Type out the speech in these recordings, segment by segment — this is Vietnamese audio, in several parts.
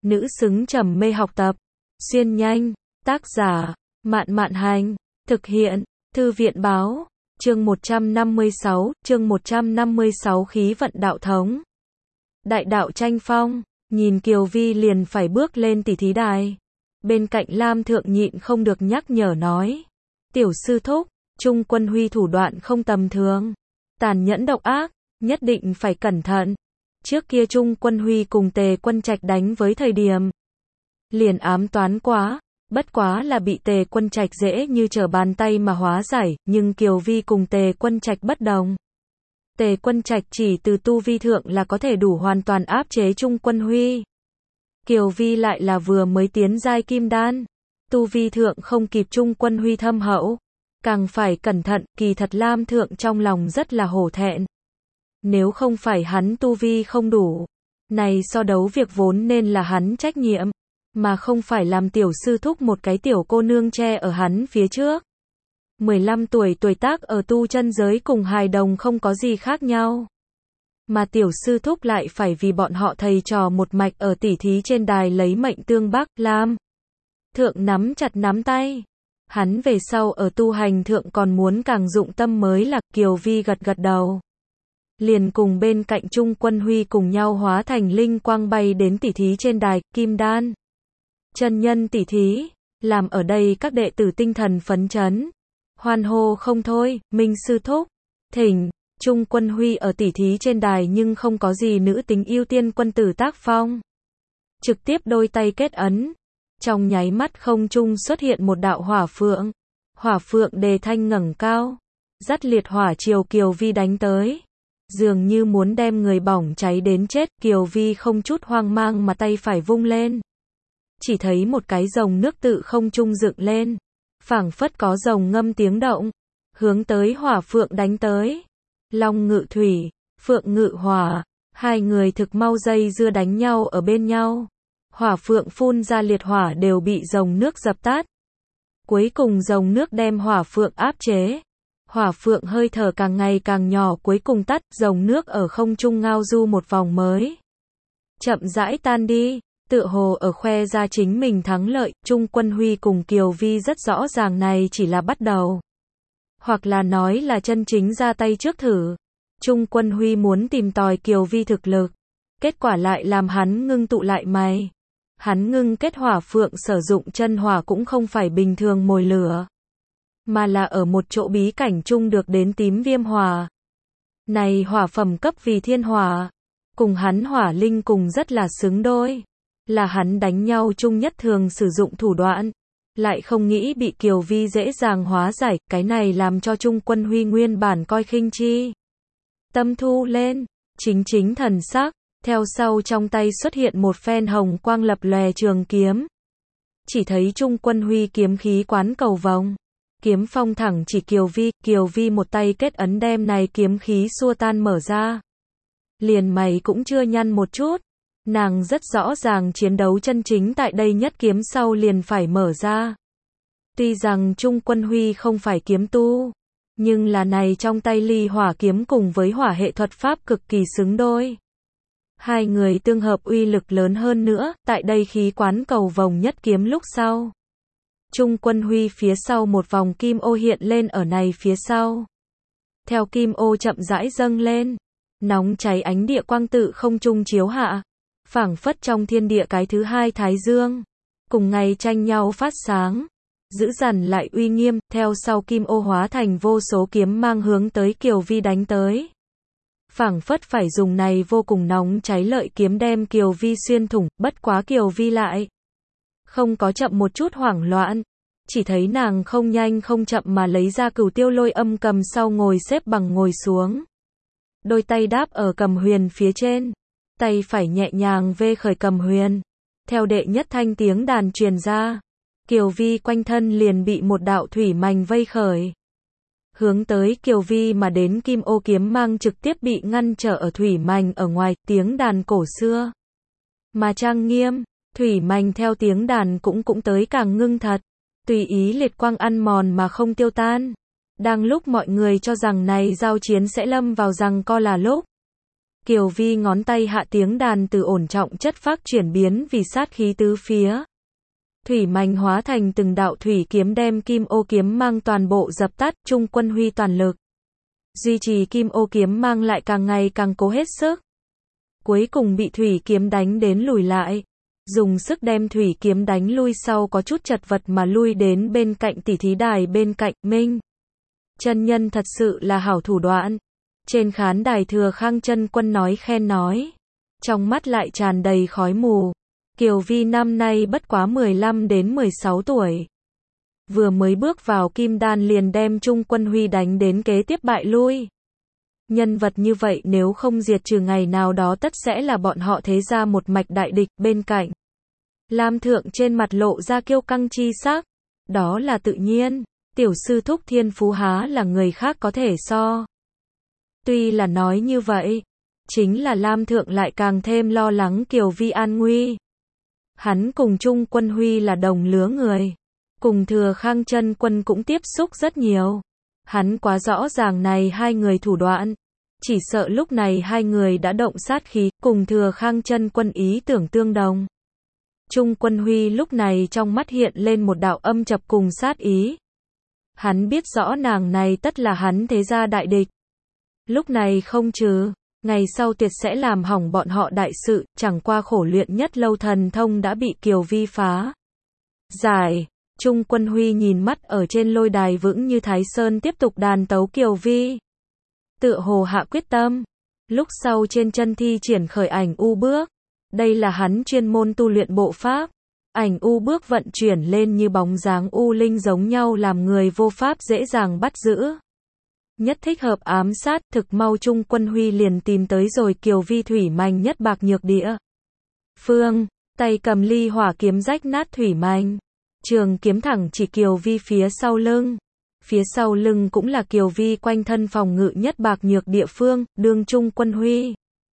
nữ xứng trầm mê học tập. Xuyên nhanh, tác giả, Mạn Mạn Hành, thực hiện, Thư viện Báo, chương 156, khí vận đạo thống. Đại đạo tranh phong, nhìn Kiều Vi liền phải bước lên tỷ thí đài. Bên cạnh Lam Thượng nhịn không được nhắc nhở nói. Tiểu sư thúc, Trung Quân Huy thủ đoạn không tầm thường. Tàn nhẫn độc ác, nhất định phải cẩn thận. Trước kia Trung Quân Huy cùng Tề Quân Trạch đánh với thời điểm. Liền ám toán quá, bất quá là bị Tề Quân Trạch dễ như trở bàn tay mà hóa giải, nhưng Kiều Vi cùng Tề Quân Trạch bất đồng. Tề Quân Trạch chỉ từ tu vi thượng là có thể đủ hoàn toàn áp chế Trung Quân Huy. Kiều Vi lại là vừa mới tiến giai kim đan, tu vi thượng không kịp Trung Quân Huy thâm hậu, càng phải cẩn thận, kỳ thật Lam Thượng trong lòng rất là hổ thẹn. Nếu không phải hắn tu vi không đủ, này so đấu việc vốn nên là hắn trách nhiệm, mà không phải làm tiểu sư thúc một cái tiểu cô nương che ở hắn phía trước. 15 tuổi tuổi tác ở tu chân giới cùng hài đồng không có gì khác nhau. Mà tiểu sư thúc lại phải vì bọn họ thầy trò một mạch ở tỉ thí trên đài lấy mệnh tương bắc. Lam Thượng nắm chặt nắm tay. Hắn về sau ở tu hành thượng còn muốn càng dụng tâm mới là. Kiều Vi gật gật đầu. Liền cùng bên cạnh Trung Quân Huy cùng nhau hóa thành linh quang bay đến tỉ thí trên đài, kim đan. Chân nhân tỉ thí, làm ở đây các đệ tử tinh thần phấn chấn. Hoan hô không thôi, Minh sư thúc, thỉnh. Trung Quân Huy ở tỉ thí trên đài nhưng không có gì nữ tính ưu tiên quân tử tác phong. Trực tiếp đôi tay kết ấn. Trong nháy mắt không trung xuất hiện một đạo hỏa phượng. Hỏa phượng đề thanh ngẩng cao. Dắt liệt hỏa chiều Kiều Vi đánh tới. Dường như muốn đem người bỏng cháy đến chết. Kiều Vi không chút hoang mang mà tay phải vung lên. Chỉ thấy một cái rồng nước tự không trung dựng lên. Phảng phất có rồng ngâm tiếng động. Hướng tới hỏa phượng đánh tới. Long ngự thủy, phượng ngự hỏa, hai người thực mau dây dưa đánh nhau ở bên nhau. Hỏa phượng phun ra liệt hỏa đều bị rồng nước dập tắt. Cuối cùng rồng nước đem hỏa phượng áp chế. Hỏa phượng hơi thở càng ngày càng nhỏ, cuối cùng tắt, rồng nước ở không trung ngao du một vòng mới. Chậm rãi tan đi, tựa hồ ở khoe ra chính mình thắng lợi. Trung Quân Huy cùng Kiều Vi rất rõ ràng này chỉ là bắt đầu. Hoặc là nói là chân chính ra tay trước thử. Trung Quân Huy muốn tìm tòi Kiều Vi thực lực. Kết quả lại làm hắn ngưng tụ lại mày. Hắn ngưng kết hỏa phượng sử dụng chân hỏa cũng không phải bình thường mồi lửa. Mà là ở một chỗ bí cảnh chung được đến tím viêm hỏa. Này hỏa phẩm cấp vì thiên hỏa. Cùng hắn hỏa linh cùng rất là xứng đôi. Là hắn đánh nhau chung nhất thường sử dụng thủ đoạn. Lại không nghĩ bị Kiều Vi dễ dàng hóa giải, cái này làm cho Trung Quân Huy nguyên bản coi khinh chi. Tâm thu lên, chính thần sắc, theo sau trong tay xuất hiện một phen hồng quang lập lòe trường kiếm. Chỉ thấy Trung Quân Huy kiếm khí quán cầu vòng. Kiếm phong thẳng chỉ Kiều Vi một tay kết ấn đem này kiếm khí xua tan mở ra. Liền mày cũng chưa nhăn một chút. Nàng rất rõ ràng chiến đấu chân chính tại đây nhất kiếm sau liền phải mở ra. Tuy rằng Trung Quân Huy không phải kiếm tu, nhưng là này trong tay ly hỏa kiếm cùng với hỏa hệ thuật pháp cực kỳ xứng đôi. Hai người tương hợp uy lực lớn hơn nữa, tại đây khí quán cầu vòng nhất kiếm lúc sau. Trung Quân Huy phía sau một vòng kim ô hiện lên ở này phía sau. Theo kim ô chậm rãi dâng lên, nóng cháy ánh địa quang tự không trung chiếu hạ. Phảng phất trong thiên địa cái thứ hai thái dương, cùng ngày tranh nhau phát sáng, dữ dằn lại uy nghiêm. Theo sau kim ô hóa thành vô số kiếm mang hướng tới Kiều Vi đánh tới. Phảng phất phải dùng này vô cùng nóng cháy lợi kiếm đem Kiều Vi xuyên thủng, bất quá Kiều Vi lại không có chậm một chút hoảng loạn, chỉ thấy nàng không nhanh không chậm mà lấy ra Cửu Tiêu Lôi Âm cầm sau ngồi xếp bằng ngồi xuống. Đôi tay đáp ở cầm huyền phía trên. Tay phải nhẹ nhàng vê khởi cầm huyền. Theo đệ nhất thanh tiếng đàn truyền ra. Kiều Vi quanh thân liền bị một đạo thủy mành vây khởi. Hướng tới Kiều Vi mà đến kim ô kiếm mang trực tiếp bị ngăn trở ở thủy mành ở ngoài, tiếng đàn cổ xưa. Mà trang nghiêm, thủy mành theo tiếng đàn cũng tới càng ngưng thật. Tùy ý liệt quang ăn mòn mà không tiêu tan. Đang lúc mọi người cho rằng này giao chiến sẽ lâm vào giằng co là lúc. Kiều Vi ngón tay hạ tiếng đàn từ ổn trọng chất phác chuyển biến vì sát khí tứ phía. Thủy manh hóa thành từng đạo thủy kiếm đem kim ô kiếm mang toàn bộ dập tắt, Trung Quân Huy toàn lực duy trì kim ô kiếm mang lại càng ngày càng cố hết sức. Cuối cùng bị thủy kiếm đánh đến lùi lại. Dùng sức đem thủy kiếm đánh lui sau có chút chật vật mà lui đến bên cạnh tỷ thí đài bên cạnh, Minh chân nhân thật sự là hảo thủ đoạn. Trên khán đài Thừa Khang Chân Quân nói khen nói. Trong mắt lại tràn đầy khói mù. Kiều Vi năm nay bất quá 15 đến 16 tuổi. Vừa mới bước vào kim đan liền đem Trung Quân Huy đánh đến kế tiếp bại lui. Nhân vật như vậy nếu không diệt trừ ngày nào đó tất sẽ là bọn họ thế ra một mạch đại địch. Bên cạnh Lam Thượng trên mặt lộ ra kiêu căng chi sắc. Đó là tự nhiên, tiểu sư thúc thiên phú há là người khác có thể so. Tuy là nói như vậy, chính là Lam Thượng lại càng thêm lo lắng Kiều Vi an nguy. Hắn cùng Trung Quân Huy là đồng lứa người, cùng Thừa Khang Chân Quân cũng tiếp xúc rất nhiều. Hắn quá rõ ràng này hai người thủ đoạn, chỉ sợ lúc này hai người đã động sát khí, cùng Thừa Khang Chân Quân ý tưởng tương đồng. Trung Quân Huy lúc này trong mắt hiện lên một đạo âm chập cùng sát ý. Hắn biết rõ nàng này tất là hắn thế gia đại địch. Lúc này không trừ, ngày sau tuyệt sẽ làm hỏng bọn họ đại sự, chẳng qua khổ luyện nhất lâu thần thông đã bị Kiều Vi phá giải. Trung Quân Huy nhìn mắt ở trên lôi đài vững như Thái Sơn tiếp tục đàn tấu Kiều Vi. Tựa hồ hạ quyết tâm. Lúc sau trên chân thi triển khởi ảnh u bước. Đây là hắn chuyên môn tu luyện bộ pháp. Ảnh u bước vận chuyển lên như bóng dáng u linh giống nhau làm người vô pháp dễ dàng bắt giữ. Nhất thích hợp ám sát, thực mau Trung Quân Huy liền tìm tới rồi Kiều Vi thủy manh nhất bạc nhược địa phương, tay cầm ly hỏa kiếm rách nát thủy manh. Trường kiếm thẳng chỉ Kiều Vi phía sau lưng. Phía sau lưng cũng là Kiều Vi quanh thân phòng ngự nhất bạc nhược địa phương, đương Trung Quân Huy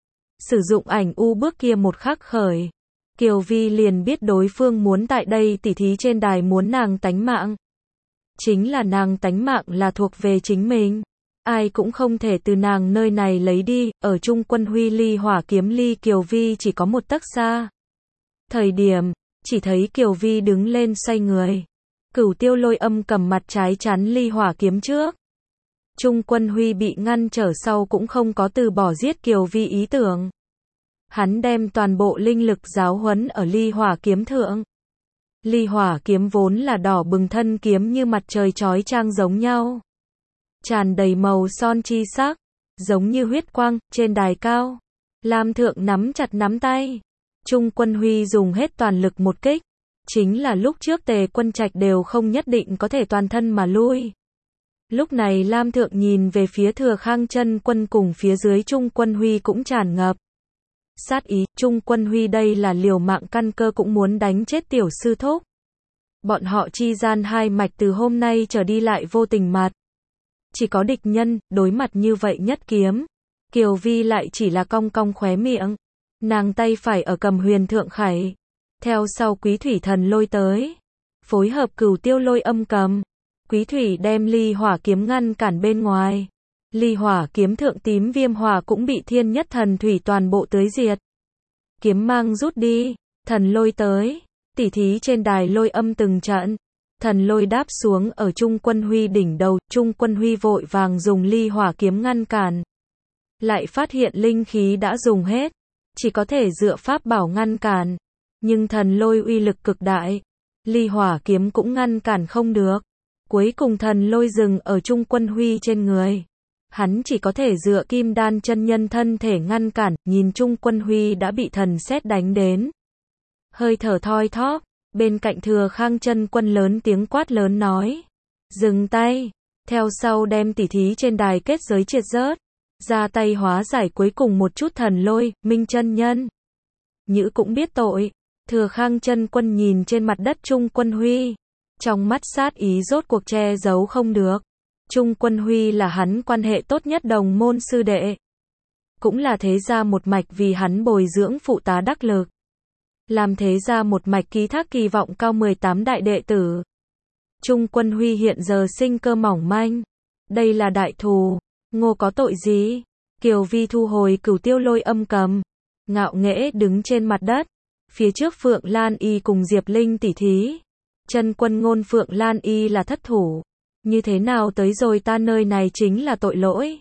sử dụng ảnh u bước kia một khắc khởi. Kiều Vi liền biết đối phương muốn tại đây tỉ thí trên đài muốn nàng tánh mạng. Chính là nàng tánh mạng là thuộc về chính mình. Ai cũng không thể từ nàng nơi này lấy đi, ở Trung Quân Huy ly hỏa kiếm ly Kiều Vi chỉ có một tấc xa. Thời điểm, chỉ thấy Kiều Vi đứng lên xoay người. Cửu Tiêu Lôi Âm cầm mặt trái chắn ly hỏa kiếm trước. Trung Quân Huy bị ngăn trở sau cũng không có từ bỏ giết Kiều Vi ý tưởng. Hắn đem toàn bộ linh lực giáo huấn ở ly hỏa kiếm thượng. Ly hỏa kiếm vốn là đỏ bừng thân kiếm như mặt trời chói chang giống nhau. Tràn đầy màu son chi sắc, giống như huyết quang, trên đài cao. Lam Thượng nắm chặt nắm tay. Trung Quân Huy dùng hết toàn lực một kích. Chính là lúc trước Tề Quân Trạch đều không nhất định có thể toàn thân mà lui. Lúc này Lam Thượng nhìn về phía Thừa Khang Chân Quân cùng phía dưới Trung Quân Huy cũng tràn ngập sát ý. Trung Quân Huy đây là liều mạng căn cơ cũng muốn đánh chết tiểu sư thúc. Bọn họ chi gian hai mạch từ hôm nay trở đi lại vô tình mặt. Chỉ có địch nhân, đối mặt như vậy nhất kiếm. Kiều Vi lại chỉ là cong cong khóe miệng. Nàng tay phải ở cầm huyền thượng khải. Theo sau Quý Thủy Thần Lôi tới. Phối hợp Cửu Tiêu Lôi Âm cầm. Quý Thủy đem ly hỏa kiếm ngăn cản bên ngoài. Ly hỏa kiếm thượng tím viêm hỏa cũng bị Thiên Nhất Thần Thủy toàn bộ tưới diệt. Kiếm mang rút đi. Thần lôi tới. Tỉ thí trên đài lôi âm từng trận. Thần lôi đáp xuống ở Trung Quân Huy đỉnh đầu. Trung Quân Huy vội vàng dùng ly hỏa kiếm ngăn cản. Lại phát hiện linh khí đã dùng hết. Chỉ có thể dựa pháp bảo ngăn cản. Nhưng thần lôi uy lực cực đại. Ly hỏa kiếm cũng ngăn cản không được. Cuối cùng thần lôi dừng ở Trung Quân Huy trên người. Hắn chỉ có thể dựa kim đan chân nhân thân thể ngăn cản. Nhìn Trung Quân Huy đã bị thần sét đánh đến. Hơi thở thoi thóp. Bên cạnh Thừa Khang Chân Quân lớn tiếng quát lớn nói. Dừng tay. Theo sau đem tỉ thí trên đài kết giới triệt rớt. Ra tay hóa giải cuối cùng một chút thần lôi. Minh chân nhân Nhữ cũng biết tội. Thừa Khang Chân Quân nhìn trên mặt đất Trung Quân Huy. Trong mắt sát ý rốt cuộc che giấu không được. Trung Quân Huy là hắn quan hệ tốt nhất đồng môn sư đệ. Cũng là thế gia một mạch vì hắn bồi dưỡng phụ tá đắc lực. Làm thế gia một mạch ký thác kỳ vọng cao 18 đại đệ tử. Trung Quân Huy hiện giờ sinh cơ mỏng manh. Đây là đại thù. Ngô có tội gì? Kiều Vi thu hồi Cửu Tiêu Lôi âm cầm, ngạo nghễ đứng trên mặt đất. Phía trước Phượng Lan Y cùng Diệp Linh tỉ thí. Chân quân ngôn Phượng Lan Y là thất thủ. Như thế nào tới rồi ta nơi này chính là tội lỗi.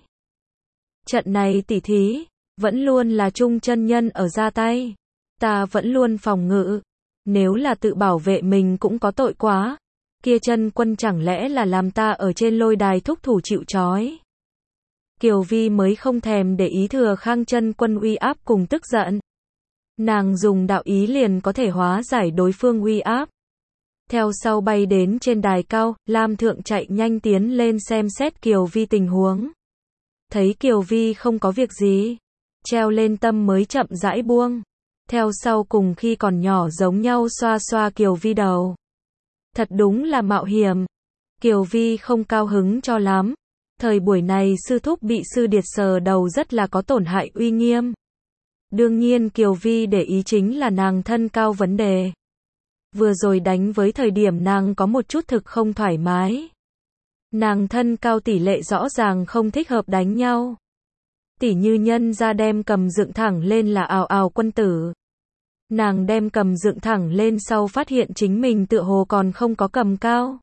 Trận này tỉ thí, vẫn luôn là Trung chân nhân ở ra tay. Ta vẫn luôn phòng ngự. Nếu là tự bảo vệ mình cũng có tội quá. Kia chân quân chẳng lẽ là làm ta ở trên lôi đài thúc thủ chịu trói. Kiều Vi mới không thèm để ý Thừa Khang chân quân uy áp cùng tức giận. Nàng dùng đạo ý liền có thể hóa giải đối phương uy áp. Theo sau bay đến trên đài cao, Lam Thượng chạy nhanh tiến lên xem xét Kiều Vi tình huống. Thấy Kiều Vi không có việc gì, treo lên tâm mới chậm rãi buông. Theo sau cùng khi còn nhỏ giống nhau xoa xoa Kiều Vi đầu. Thật đúng là mạo hiểm. Kiều Vi không cao hứng cho lắm. Thời buổi này sư thúc bị sư điệt sờ đầu rất là có tổn hại uy nghiêm. Đương nhiên Kiều Vi để ý chính là nàng thân cao vấn đề. Vừa rồi đánh với thời điểm nàng có một chút thực không thoải mái. Nàng thân cao tỷ lệ rõ ràng không thích hợp đánh nhau. Tỷ như nhân ra đem cầm dựng thẳng lên là ào ào quân tử. Nàng đem cầm dựng thẳng lên sau phát hiện chính mình tựa hồ còn không có cầm cao.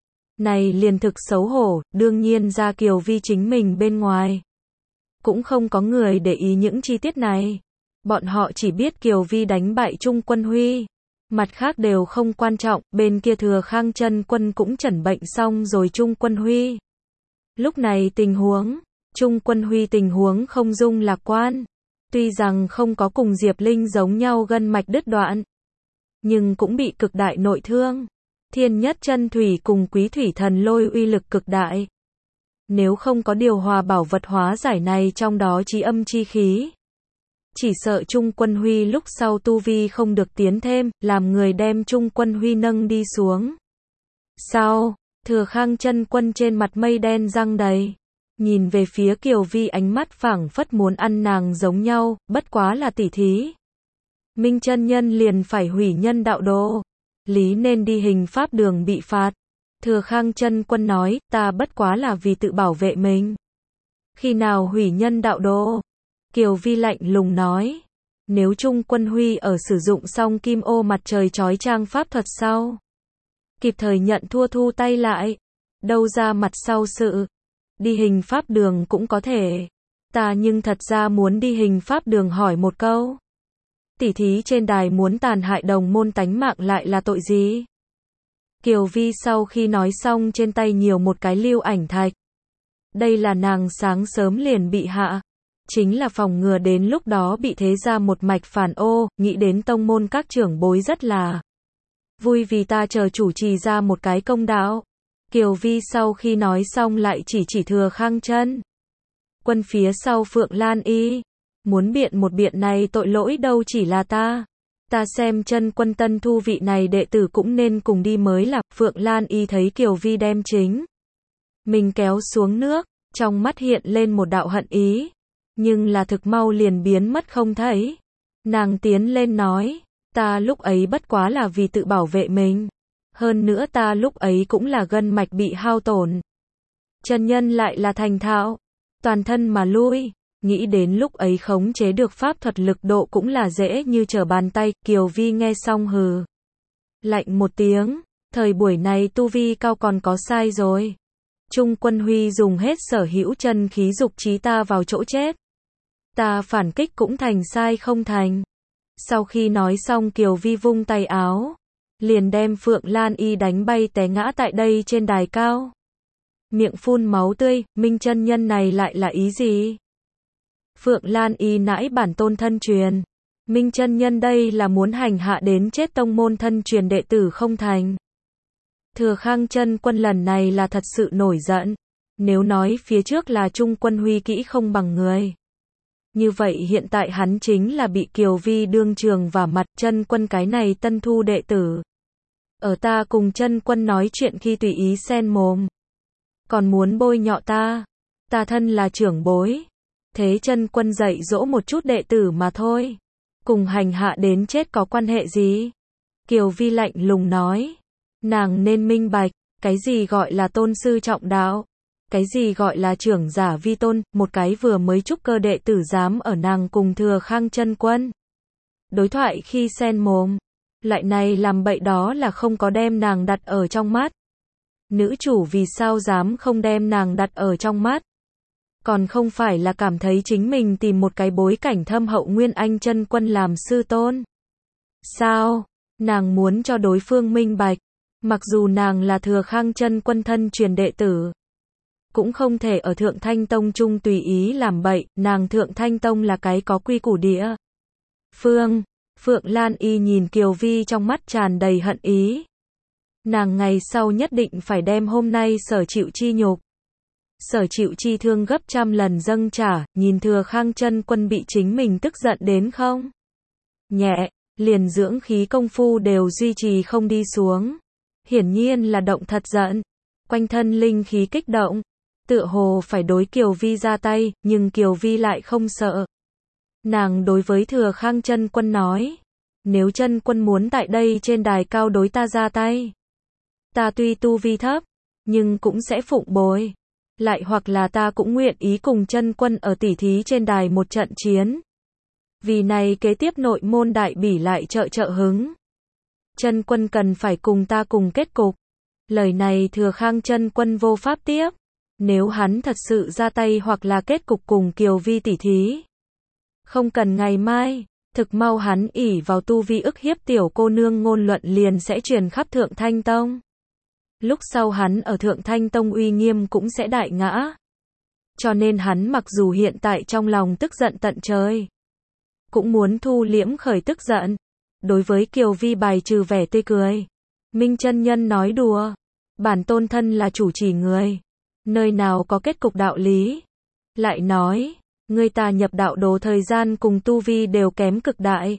Này liền thực xấu hổ, đương nhiên ra Kiều Vi chính mình bên ngoài. Cũng không có người để ý những chi tiết này. Bọn họ chỉ biết Kiều Vi đánh bại Trung Quân Huy. Mặt khác đều không quan trọng, bên kia Thừa Khang chân quân cũng chẩn bệnh xong rồi Trung Quân Huy. Lúc này tình huống, Trung Quân Huy tình huống không dung lạc quan. Tuy rằng không có cùng Diệp Linh giống nhau gân mạch đứt đoạn, nhưng cũng bị cực đại nội thương. Thiên nhất chân thủy cùng quý thủy thần lôi uy lực cực đại. Nếu không có điều hòa bảo vật hóa giải này trong đó chí âm chi khí. Chỉ sợ Trung Quân Huy lúc sau tu vi không được tiến thêm, làm người đem Trung Quân Huy nâng đi xuống. Sau, Thừa Khang chân quân trên mặt mây đen răng đầy. Nhìn về phía Kiều Vi ánh mắt phảng phất muốn ăn nàng giống nhau, bất quá là tỉ thí. Minh chân nhân liền phải hủy nhân đạo đồ. Lý nên đi hình pháp đường bị phạt. Thừa Khang chân quân nói, ta bất quá là vì tự bảo vệ mình. Khi nào hủy nhân đạo đồ? Kiều Vi lạnh lùng nói. Nếu Trung Quân Huy ở sử dụng xong kim ô mặt trời chói chang pháp thuật sau. Kịp thời nhận thua thu tay lại. Đâu ra mặt sau sự. Đi hình pháp đường cũng có thể. Ta nhưng thật ra muốn đi hình pháp đường hỏi một câu. Tỉ thí trên đài muốn tàn hại đồng môn tánh mạng lại là tội gì? Kiều Vi sau khi nói xong trên tay nhiều một cái lưu ảnh thạch. Đây là nàng sáng sớm liền bị hạ. Chính là phòng ngừa đến lúc đó bị thế ra một mạch phản ô, nghĩ đến tông môn các trưởng bối rất là vui vì ta chờ chủ trì ra một cái công đạo. Kiều Vi sau khi nói xong lại chỉ Thừa Khang chân quân phía sau Phượng Lan Y. Muốn biện một biện này tội lỗi đâu chỉ là ta. Ta xem chân quân tân thu vị này đệ tử cũng nên cùng đi mới là. Phượng Lan Y thấy Kiều Vi đem chính mình kéo xuống nước, trong mắt hiện lên một đạo hận ý. Nhưng là thực mau liền biến mất không thấy. Nàng tiến lên nói, ta lúc ấy bất quá là vì tự bảo vệ mình. Hơn nữa ta lúc ấy cũng là gân mạch bị hao tổn. Chân nhân lại là thành thạo, toàn thân mà lui. Nghĩ đến lúc ấy khống chế được pháp thuật lực độ cũng là dễ như trở bàn tay. Kiều Vi nghe xong hừ lạnh một tiếng. Thời buổi này tu vi cao còn có sai rồi. Trung Quân Huy dùng hết sở hữu chân khí dục trí ta vào chỗ chết. Ta phản kích cũng thành sai không thành. Sau khi nói xong Kiều Vi vung tay áo, liền đem Phượng Lan Y đánh bay té ngã tại đây trên đài cao. Miệng phun máu tươi, Minh chân nhân này lại là ý gì? Phượng Lan Y nãi bản tôn thân truyền. Minh chân nhân đây là muốn hành hạ đến chết tông môn thân truyền đệ tử không thành. Thừa Khang chân quân lần này là thật sự nổi giận. Nếu nói phía trước là Trung Quân Huy kỹ không bằng người. Như vậy hiện tại hắn chính là bị Kiều Vi đương trường vả mặt. Chân quân cái này tân thu đệ tử. Ở ta cùng chân quân nói chuyện khi tùy ý xen mồm. Còn muốn bôi nhọ ta. Ta thân là trưởng bối. Thế chân quân dạy dỗ một chút đệ tử mà thôi. Cùng hành hạ đến chết có quan hệ gì? Kiều Vi lạnh lùng nói. Nàng nên minh bạch, cái gì gọi là tôn sư trọng đạo. Cái gì gọi là trưởng giả vi tôn, một cái vừa mới trúc cơ đệ tử dám ở nàng cùng Thừa Khang chân quân đối thoại khi sen mồm. Loại này làm bậy đó là không có đem nàng đặt ở trong mắt. Nữ chủ vì sao dám không đem nàng đặt ở trong mắt? Còn không phải là cảm thấy chính mình tìm một cái bối cảnh thâm hậu Nguyên Anh chân quân làm sư tôn. Sao? Nàng muốn cho đối phương minh bạch. Mặc dù nàng là Thừa Khang chân quân thân truyền đệ tử, cũng không thể ở Thượng Thanh Tông trung tùy ý làm bậy, nàng Thượng Thanh Tông là cái có quy củ địa phương. Phượng Lan Y nhìn Kiều Vi trong mắt tràn đầy hận ý. Nàng ngày sau nhất định phải đem hôm nay sở chịu chi nhục, sở chịu chi thương gấp trăm lần dâng trả, nhìn Thừa Khang chân quân bị chính mình tức giận đến không nhẹ, liền dưỡng khí công phu đều duy trì không đi xuống. Hiển nhiên là động thật giận, quanh thân linh khí kích động, tựa hồ phải đối Kiều Vi ra tay, nhưng Kiều Vi lại không sợ. Nàng đối với Thừa Khang chân quân nói, nếu chân quân muốn tại đây trên đài cao đối ta ra tay, ta tuy tu vi thấp, nhưng cũng sẽ phụng bồi. Lại hoặc là ta cũng nguyện ý cùng chân quân ở tỉ thí trên đài một trận chiến. Vì này kế tiếp nội môn đại bỉ lại trợ hứng. Chân quân cần phải cùng ta cùng kết cục. Lời này Thừa Khang chân quân vô pháp tiếp. Nếu hắn thật sự ra tay hoặc là kết cục cùng Kiều Vi tỉ thí, không cần ngày mai, thực mau hắn ỷ vào tu vi ức hiếp tiểu cô nương ngôn luận liền sẽ truyền khắp Thượng Thanh Tông. Lúc sau hắn ở Thượng Thanh Tông uy nghiêm cũng sẽ đại ngã. Cho nên hắn mặc dù hiện tại trong lòng tức giận tận trời, cũng muốn thu liễm khởi tức giận. Đối với Kiều Vi bài trừ vẻ tươi cười. Minh chân nhân nói đùa. Bản tôn thân là chủ trì người. Nơi nào có kết cục đạo lý. Lại nói, người ta nhập đạo đồ thời gian cùng tu vi đều kém cực đại.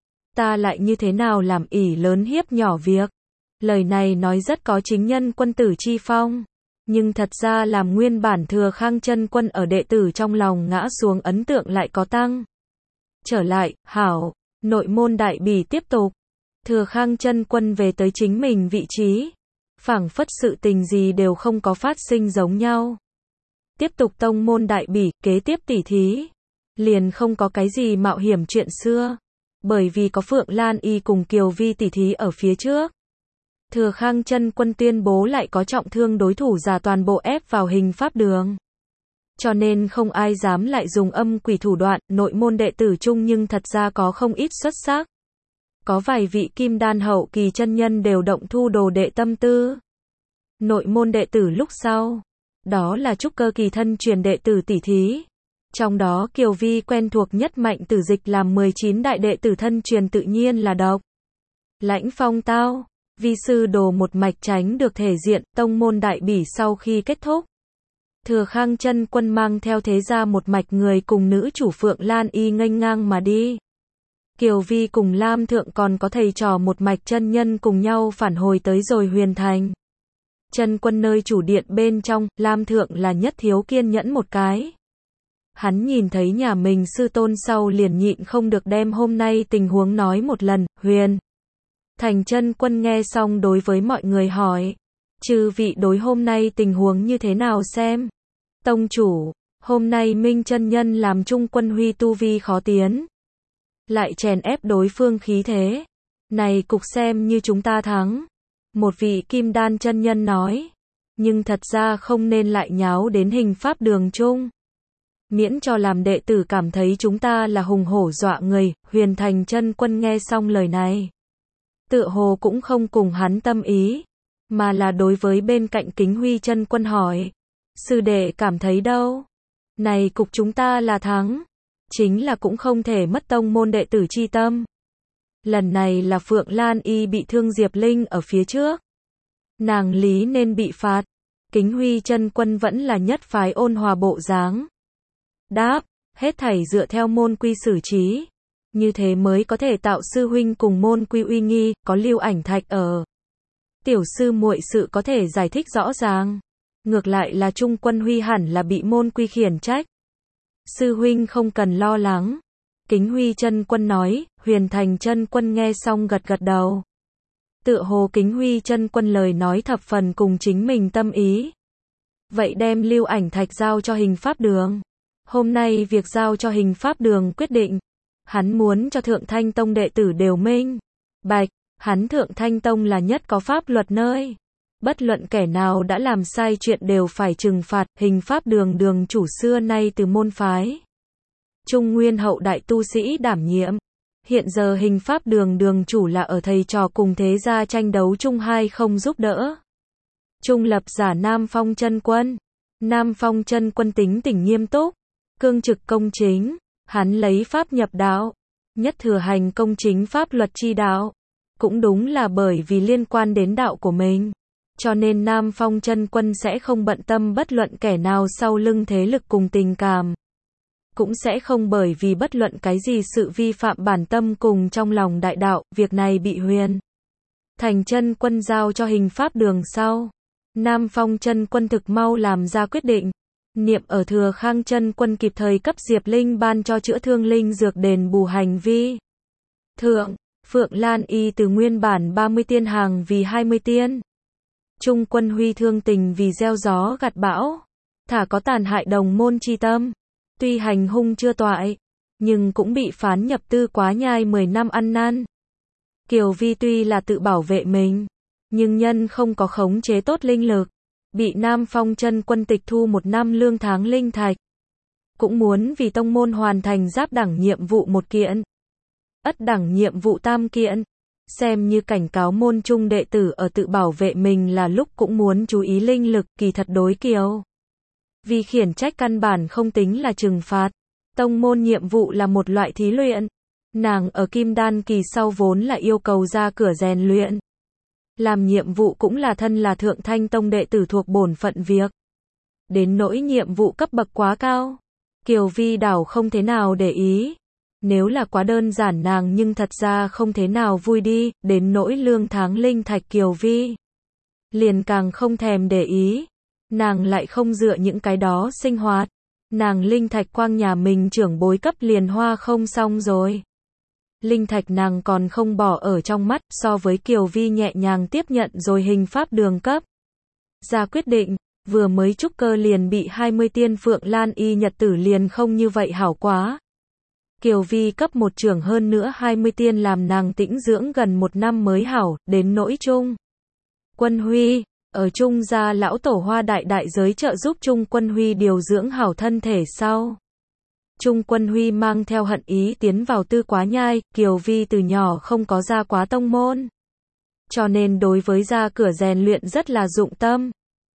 Ta lại như thế nào làm ỷ lớn hiếp nhỏ việc. Lời này nói rất có chính nhân quân tử chi phong. Nhưng thật ra làm nguyên bản Thừa Khang chân quân ở đệ tử trong lòng ngã xuống ấn tượng lại có tăng. Trở lại, hảo, nội môn đại bỉ tiếp tục. Thừa Khang chân quân về tới chính mình vị trí. Phảng phất sự tình gì đều không có phát sinh giống nhau. Tiếp tục tông môn đại bỉ, kế tiếp tỉ thí. Liền không có cái gì mạo hiểm chuyện xưa. Bởi vì có Phượng Lan Y cùng Kiều Vi tỉ thí ở phía trước. Thừa Khang chân quân tuyên bố lại có trọng thương đối thủ giả toàn bộ ép vào hình pháp đường. Cho nên không ai dám lại dùng âm quỷ thủ đoạn, nội môn đệ tử chung nhưng thật ra có không ít xuất sắc. Có vài vị kim đan hậu kỳ chân nhân đều động thu đồ đệ tâm tư. Nội môn đệ tử lúc sau, đó là trúc cơ kỳ thân truyền đệ tử tỷ thí. Trong đó Kiều Vi quen thuộc nhất Mạnh Tử Dịch làm 19 đại đệ tử thân truyền tự nhiên là độc lãnh phong tao. Vi sư đồ một mạch tránh được thể diện, tông môn đại bỉ sau khi kết thúc. Thừa Khang chân quân mang theo thế gia một mạch người cùng nữ chủ Phượng Lan Y nghênh ngang mà đi. Kiều Vi cùng Lam Thượng còn có thầy trò một mạch chân nhân cùng nhau phản hồi tới rồi Huyền Thành. Chân quân nơi chủ điện bên trong, Lam Thượng là nhất thiếu kiên nhẫn một cái. Hắn nhìn thấy nhà mình sư tôn sau liền nhịn không được đem hôm nay tình huống nói một lần. Huyền Thành chân quân nghe xong đối với mọi người hỏi, chư vị đối hôm nay tình huống như thế nào xem? Tông chủ, hôm nay Minh chân nhân làm Trung Quân Huy tu vi khó tiến, lại chèn ép đối phương khí thế. Này cục xem như chúng ta thắng. Một vị kim đan chân nhân nói, nhưng thật ra không nên lại nháo đến hình pháp đường chung. Miễn cho làm đệ tử cảm thấy chúng ta là hùng hổ dọa người. Huyền Thành chân quân nghe xong lời này, tựa hồ cũng không cùng hắn tâm ý, mà là đối với bên cạnh Kính Huy chân quân hỏi, sư đệ cảm thấy đâu? Này cục chúng ta là thắng, chính là cũng không thể mất tông môn đệ tử chi tâm. Lần này là Phượng Lan Y bị thương Diệp Linh ở phía trước, nàng lý nên bị phạt. Kính Huy chân quân vẫn là nhất phái ôn hòa bộ dáng. Đáp, hết thảy dựa theo môn quy xử trí. Như thế mới có thể tạo sư huynh cùng môn quy uy nghi, có Lưu Ảnh Thạch ở. Tiểu sư muội sự có thể giải thích rõ ràng. Ngược lại là Trung Quân Huy hẳn là bị môn quy khiển trách. Sư huynh không cần lo lắng. Kính Huy chân quân nói. Huyền Thành chân quân nghe xong gật gật đầu. Tựa hồ Kính Huy chân quân lời nói thập phần cùng chính mình tâm ý. Vậy đem lưu ảnh thạch giao cho Hình Pháp Đường. Hôm nay việc giao cho Hình Pháp Đường quyết định. Hắn muốn cho Thượng Thanh Tông đệ tử đều minh bạch, hắn Thượng Thanh Tông là nhất có pháp luật nơi. Bất luận kẻ nào đã làm sai chuyện đều phải trừng phạt. Hình Pháp Đường đường chủ xưa nay từ môn phái Trung Nguyên hậu đại tu sĩ đảm nhiệm. Hiện giờ Hình Pháp Đường đường chủ là ở thầy trò cùng thế gia tranh đấu chung hai không giúp đỡ. Trung lập giả Nam Phong Chân Quân. Nam Phong Chân Quân tính tình nghiêm túc, cương trực công chính, hắn lấy pháp nhập đạo, nhất thừa hành công chính pháp luật chi đạo. Cũng đúng là bởi vì liên quan đến đạo của mình, cho nên Nam Phong Chân Quân sẽ không bận tâm bất luận kẻ nào sau lưng thế lực cùng tình cảm. Cũng sẽ không bởi vì bất luận cái gì sự vi phạm bản tâm cùng trong lòng đại đạo, việc này bị Huyền Thành Chân Quân giao cho Hình Pháp Đường sau. Nam Phong Chân Quân thực mau làm ra quyết định. Niệm ở Thừa Khang Chân Quân kịp thời cấp Diệp Linh ban cho chữa thương linh dược đền bù hành vi. Thượng, Phượng Lan Y từ nguyên bản 30 tiên hàng vì 20 tiên. Trung Quân Huy thương tình vì gieo gió gặt bão. Thả có tàn hại đồng môn chi tâm. Tuy hành hung chưa toại, nhưng cũng bị phán nhập tư quá nhai 10 năm ăn năn. Kiều Vi tuy là tự bảo vệ mình, nhưng nhân không có khống chế tốt linh lực, bị Nam Phong Chân Quân tịch thu 1 năm lương tháng linh thạch. Cũng muốn vì tông môn hoàn thành giáp đẳng nhiệm vụ 1 kiện, ất đẳng nhiệm vụ 3 kiện. Xem như cảnh cáo môn trung đệ tử ở tự bảo vệ mình là lúc cũng muốn chú ý linh lực, kỳ thật đối Kiều Vi khiển trách căn bản không tính là trừng phạt. Tông môn nhiệm vụ là một loại thí luyện. Nàng ở Kim Đan kỳ sau vốn là yêu cầu ra cửa rèn luyện. Làm nhiệm vụ cũng là thân là Thượng Thanh Tông đệ tử thuộc bổn phận việc. Đến nỗi nhiệm vụ cấp bậc quá cao, Kiều Vi đảo không thế nào để ý. Nếu là quá đơn giản nàng nhưng thật ra không thế nào vui đi, đến nỗi lương tháng linh thạch Kiều Vi liền càng không thèm để ý. Nàng lại không dựa những cái đó sinh hoạt. Nàng linh thạch quang nhà mình trưởng bối cấp liền hoa không xong rồi. Linh thạch nàng còn không bỏ ở trong mắt, so với Kiều Vi nhẹ nhàng tiếp nhận rồi Hình Pháp Đường cấp ra quyết định, vừa mới trúc cơ liền bị 20 tiên Phượng Lan Y nhật tử liền không như vậy hảo quá. Kiều Vi cấp một trưởng hơn nữa 20 tiên làm nàng tĩnh dưỡng gần 1 năm mới hảo, đến nỗi Trung Quân Huy, ở Trung gia lão tổ Hoa đại đại giới trợ giúp Trung Quân Huy điều dưỡng hảo thân thể sau. Trung Quân Huy mang theo hận ý tiến vào tư quá nhai, Kiều Vi từ nhỏ không có ra quá tông môn. Cho nên đối với ra cửa rèn luyện rất là dụng tâm.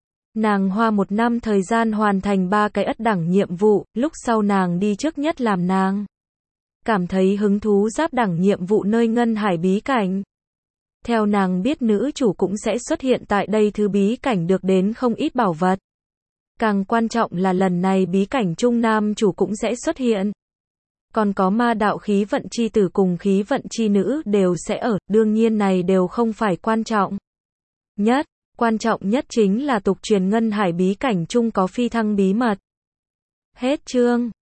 Nàng hoa 1 năm thời gian hoàn thành 3 cái ất đẳng nhiệm vụ, lúc sau nàng đi trước nhất làm nàng cảm thấy hứng thú giáp đẳng nhiệm vụ nơi Ngân Hải bí cảnh. Theo nàng biết nữ chủ cũng sẽ xuất hiện tại đây thứ bí cảnh được đến không ít bảo vật. Càng quan trọng là lần này bí cảnh Trung nam chủ cũng sẽ xuất hiện. Còn có ma đạo khí vận chi tử cùng khí vận chi nữ đều sẽ ở, đương nhiên này đều không phải quan trọng nhất. Quan trọng nhất chính là tục truyền Ngân Hải bí cảnh Trung có phi thăng bí mật. Hết chương.